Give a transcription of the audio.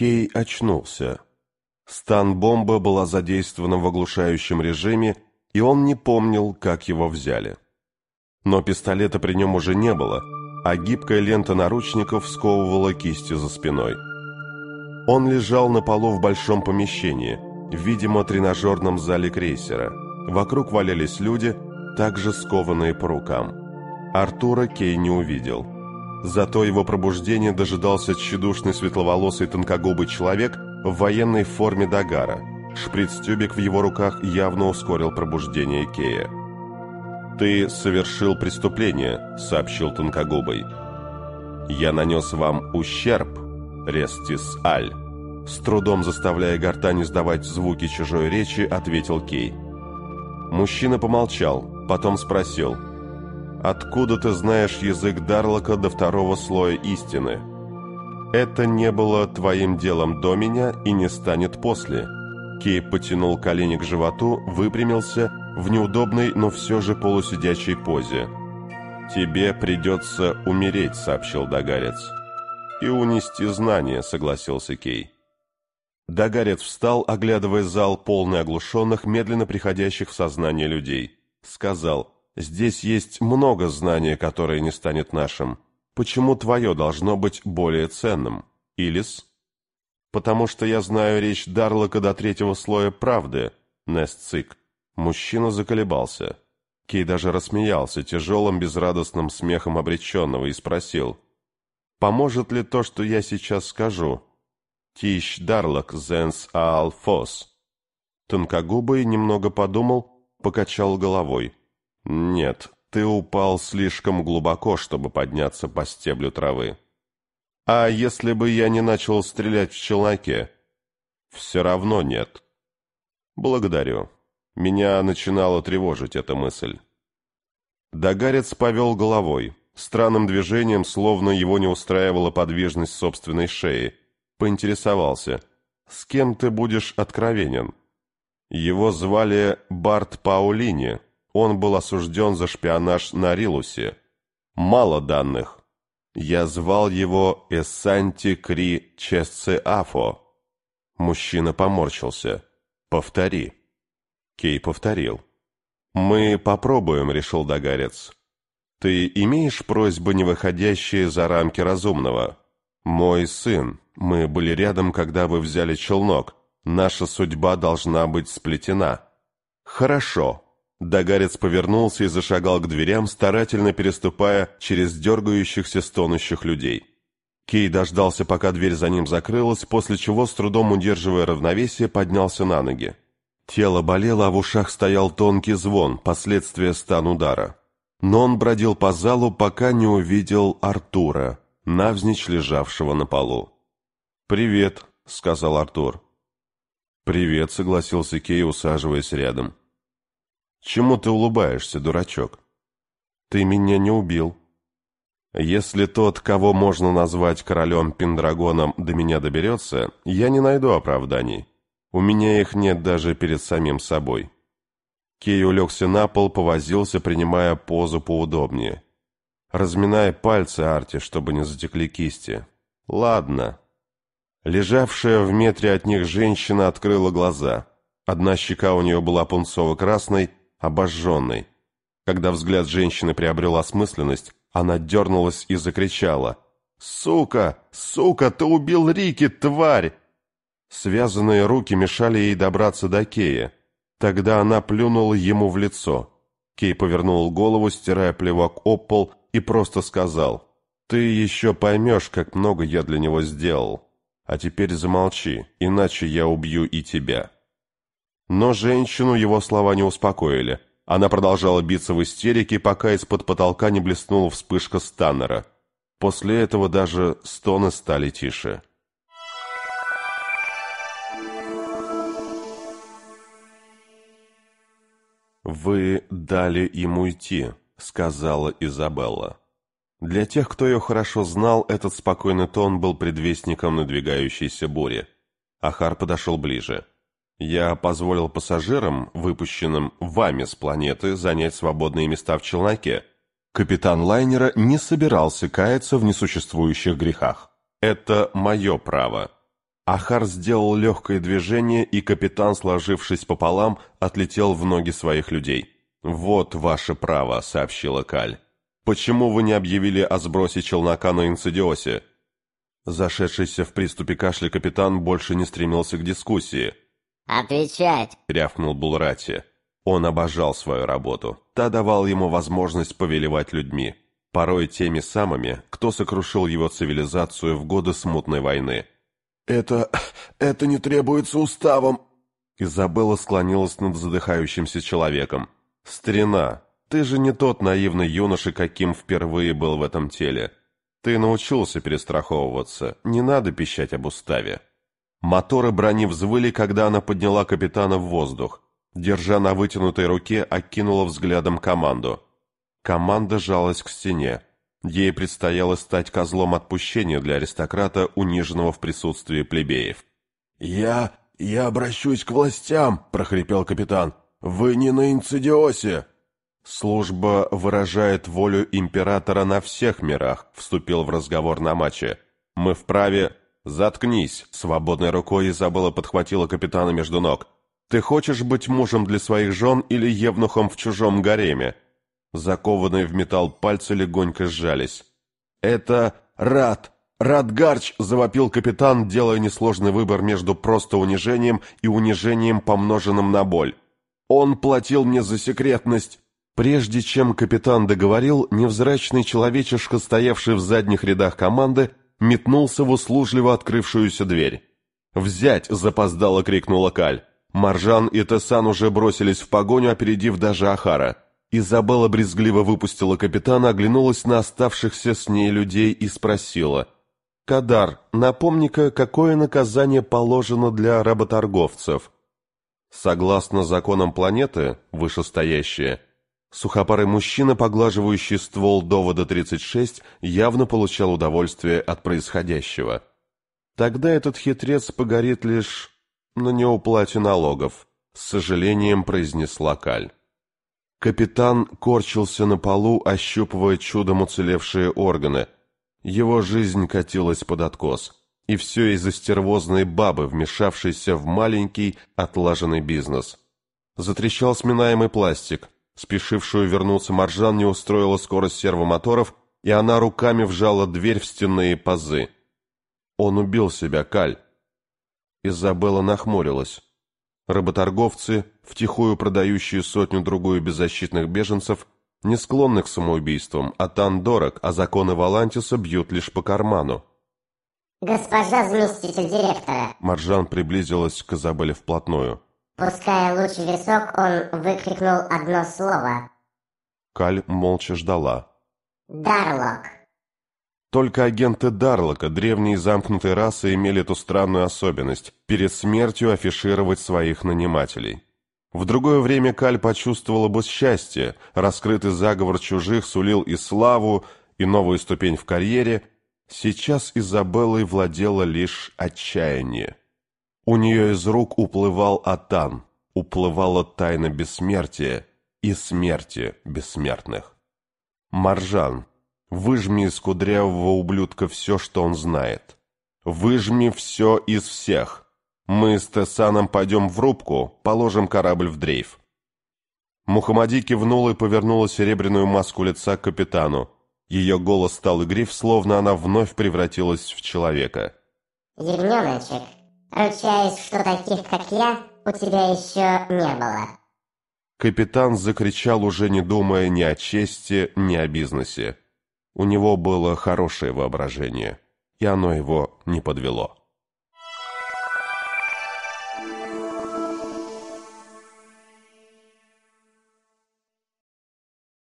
Кей очнулся. Стан-бомба была задействована в оглушающем режиме, и он не помнил, как его взяли. Но пистолета при нем уже не было, а гибкая лента наручников сковывала кисти за спиной. Он лежал на полу в большом помещении, видимо, тренажерном зале крейсера. Вокруг валялись люди, также скованные по рукам. Артура Кей не увидел. Зато его пробуждение дожидался тщедушный светловолосый тонкогубый человек в военной форме Дагара. Шприц-тюбик в его руках явно ускорил пробуждение Кея. «Ты совершил преступление», — сообщил тонкогубый. «Я нанес вам ущерб, Рестис Аль», — с трудом заставляя гортань издавать звуки чужой речи, ответил Кей. Мужчина помолчал, потом спросил: «Откуда ты знаешь язык Дарлока до второго слоя истины? Это не было твоим делом до меня и не станет после». Кей потянул колени к животу, выпрямился в неудобной, но все же полусидячей позе. «Тебе придется умереть», — сообщил Дагарец. «И унести знания», — согласился Кей. Дагарец встал, оглядывая зал, полный оглушенных, медленно приходящих в сознание людей. Сказал: «Здесь есть много знаний, которое не станет нашим. Почему твое должно быть более ценным, Илис?» «Потому что я знаю речь Дарлока до третьего слоя правды, Нестцик». Мужчина заколебался. Кей даже рассмеялся тяжелым, безрадостным смехом обреченного и спросил: «Поможет ли то, что я сейчас скажу?» «Тищ Дарлок зенс аал фос». Тонкогубый немного подумал, покачал головой. «Нет, ты упал слишком глубоко, чтобы подняться по стеблю травы». «А если бы я не начал стрелять в челноке?» «Все равно нет». «Благодарю. Меня начинала тревожить эта мысль». Дагарец повел головой, странным движением, словно его не устраивала подвижность собственной шеи. Поинтересовался: «С кем ты будешь откровенен?» Его звали Барт Паулини. Он был осужден за шпионаж на Рилусе. Мало данных. Я звал его Эссанти Кри Чесцеафо. Мужчина поморщился. «Повтори». Кей повторил. «Мы попробуем», — решил Дагарец. «Ты имеешь просьбы, не выходящие за рамки разумного?» «Мой сын, мы были рядом, когда вы взяли челнок. Наша судьба должна быть сплетена». «Хорошо». Дагарец повернулся и зашагал к дверям, старательно переступая через дергающихся, стонущих людей. Кей дождался, пока дверь за ним закрылась, после чего, с трудом удерживая равновесие, поднялся на ноги. Тело болело, а в ушах стоял тонкий звон, последствия стан-удара. Но он бродил по залу, пока не увидел Артура, навзничь лежавшего на полу. «Привет», — сказал Артур. «Привет», — согласился Кей, усаживаясь рядом. «Чему ты улыбаешься, дурачок?» «Ты меня не убил». «Если тот, кого можно назвать королем Пендрагоном, до меня доберется, я не найду оправданий. У меня их нет даже перед самим собой». Кей улегся на пол, повозился, принимая позу поудобнее. «Разминай пальцы, Арти, чтобы не затекли кисти». «Ладно». Лежавшая в метре от них женщина открыла глаза. Одна щека у нее была пунцово-красной, обожженной. Когда взгляд женщины приобрел осмысленность, она дернулась и закричала: «Сука! Сука! Ты убил Рики, тварь!» Связанные руки мешали ей добраться до Кея. Тогда она плюнула ему в лицо. Кей повернул голову, стирая плевок об пол, и просто сказал: «Ты еще поймешь, как много я для него сделал. А теперь замолчи, иначе я убью и тебя». Но женщину его слова не успокоили. Она продолжала биться в истерике, пока из-под потолка не блеснула вспышка Станнера. После этого даже стоны стали тише. «Вы дали им уйти», — сказала Изабелла. Для тех, кто ее хорошо знал, этот спокойный тон был предвестником надвигающейся бури. Ахар подошел ближе. «Я позволил пассажирам, выпущенным вами с планеты, занять свободные места в челноке. Капитан лайнера не собирался каяться в несуществующих грехах. Это мое право». Ахар сделал легкое движение, и капитан, сложившись пополам, отлетел в ноги своих людей. «Вот ваше право», — сообщила Каль. «Почему вы не объявили о сбросе челнока на Инцидиосе?» Зашедшийся в приступе кашля капитан больше не стремился к дискуссии. «Отвечать!» — рявкнул Булрати. Он обожал свою работу. Та давала ему возможность повелевать людьми, порой теми самыми, кто сокрушил его цивилизацию в годы смутной войны. «Это не требуется уставом!» Изабелла склонилась над задыхающимся человеком. «Старина, ты же не тот наивный юноша, каким впервые был в этом теле. Ты научился перестраховываться, не надо пищать об уставе». Моторы брони взвыли, когда она подняла капитана в воздух. Держа на вытянутой руке, окинула взглядом команду. Команда жалась к стене. Ей предстояло стать козлом отпущения для аристократа, униженного в присутствии плебеев. «Я обращусь к властям», — прохрипел капитан. «Вы не на Инцидиосе». «Служба выражает волю императора на всех мирах», — вступил в разговор Намачи. «Мы вправе...» «Заткнись!» — свободной рукой Изабелла подхватила капитана между ног. «Ты хочешь быть мужем для своих жен или евнухом в чужом гареме?» Закованные в металл пальцы легонько сжались. «Это Радгарч!» — завопил капитан, делая несложный выбор между просто унижением и унижением, помноженным на боль. «Он платил мне за секретность!» Прежде чем капитан договорил, невзрачный человечишка, стоявший в задних рядах команды, метнулся в услужливо открывшуюся дверь. «Взять!» — запоздало крикнула Каль. Маржан и Тесан уже бросились в погоню, опередив даже Ахара. Изабелла брезгливо выпустила капитана, оглянулась на оставшихся с ней людей и спросила: «Кадар, напомни-ка, какое наказание положено для работорговцев?» Согласно законам планеты, вышестоящие, сухопарый мужчина, поглаживающий ствол довода-36, явно получал удовольствие от происходящего. Тогда этот хитрец погорит лишь на неуплате налогов, с сожалением произнесла Каль. Капитан корчился на полу, ощупывая чудом уцелевшие органы. Его жизнь катилась под откос. И все из-за стервозной бабы, вмешавшейся в маленький отлаженный бизнес. Затрещал сминаемый пластик. Спешившую вернуться Маржан не устроила скорость сервомоторов, и она руками вжала дверь в стенные пазы. Он убил себя, Каль. Изабелла нахмурилась. Работорговцы, втихую продающие сотню-другую беззащитных беженцев, не склонны к самоубийствам, а тан дорог, а законы Валантиса бьют лишь по карману. «Госпожа заместитель директора!» Маржан приблизилась к Изабелле вплотную. Пуская луч в висок, он выкрикнул одно слово. Каль молча ждала. «Дарлок!» Только агенты Дарлока, древние замкнутые расы, имели эту странную особенность – перед смертью афишировать своих нанимателей. В другое время Каль почувствовала бы счастье, раскрытый заговор чужих сулил и славу, и новую ступень в карьере. Сейчас Изабеллой владело лишь отчаяние. У нее из рук уплывал Атан, уплывала тайна бессмертия и смерти бессмертных. «Маржан, выжми из кудрявого ублюдка все, что он знает. Выжми все из всех. Мы с Тесаном пойдем в рубку, положим корабль в дрейф». Мухаммади кивнула и повернула серебряную маску лица к капитану. Ее голос стал игрив, словно она вновь превратилась в человека. «Ягненочек, ручаюсь, что таких, как я, у тебя еще не было». Капитан закричал, уже не думая ни о чести, ни о бизнесе. У него было хорошее воображение, и оно его не подвело.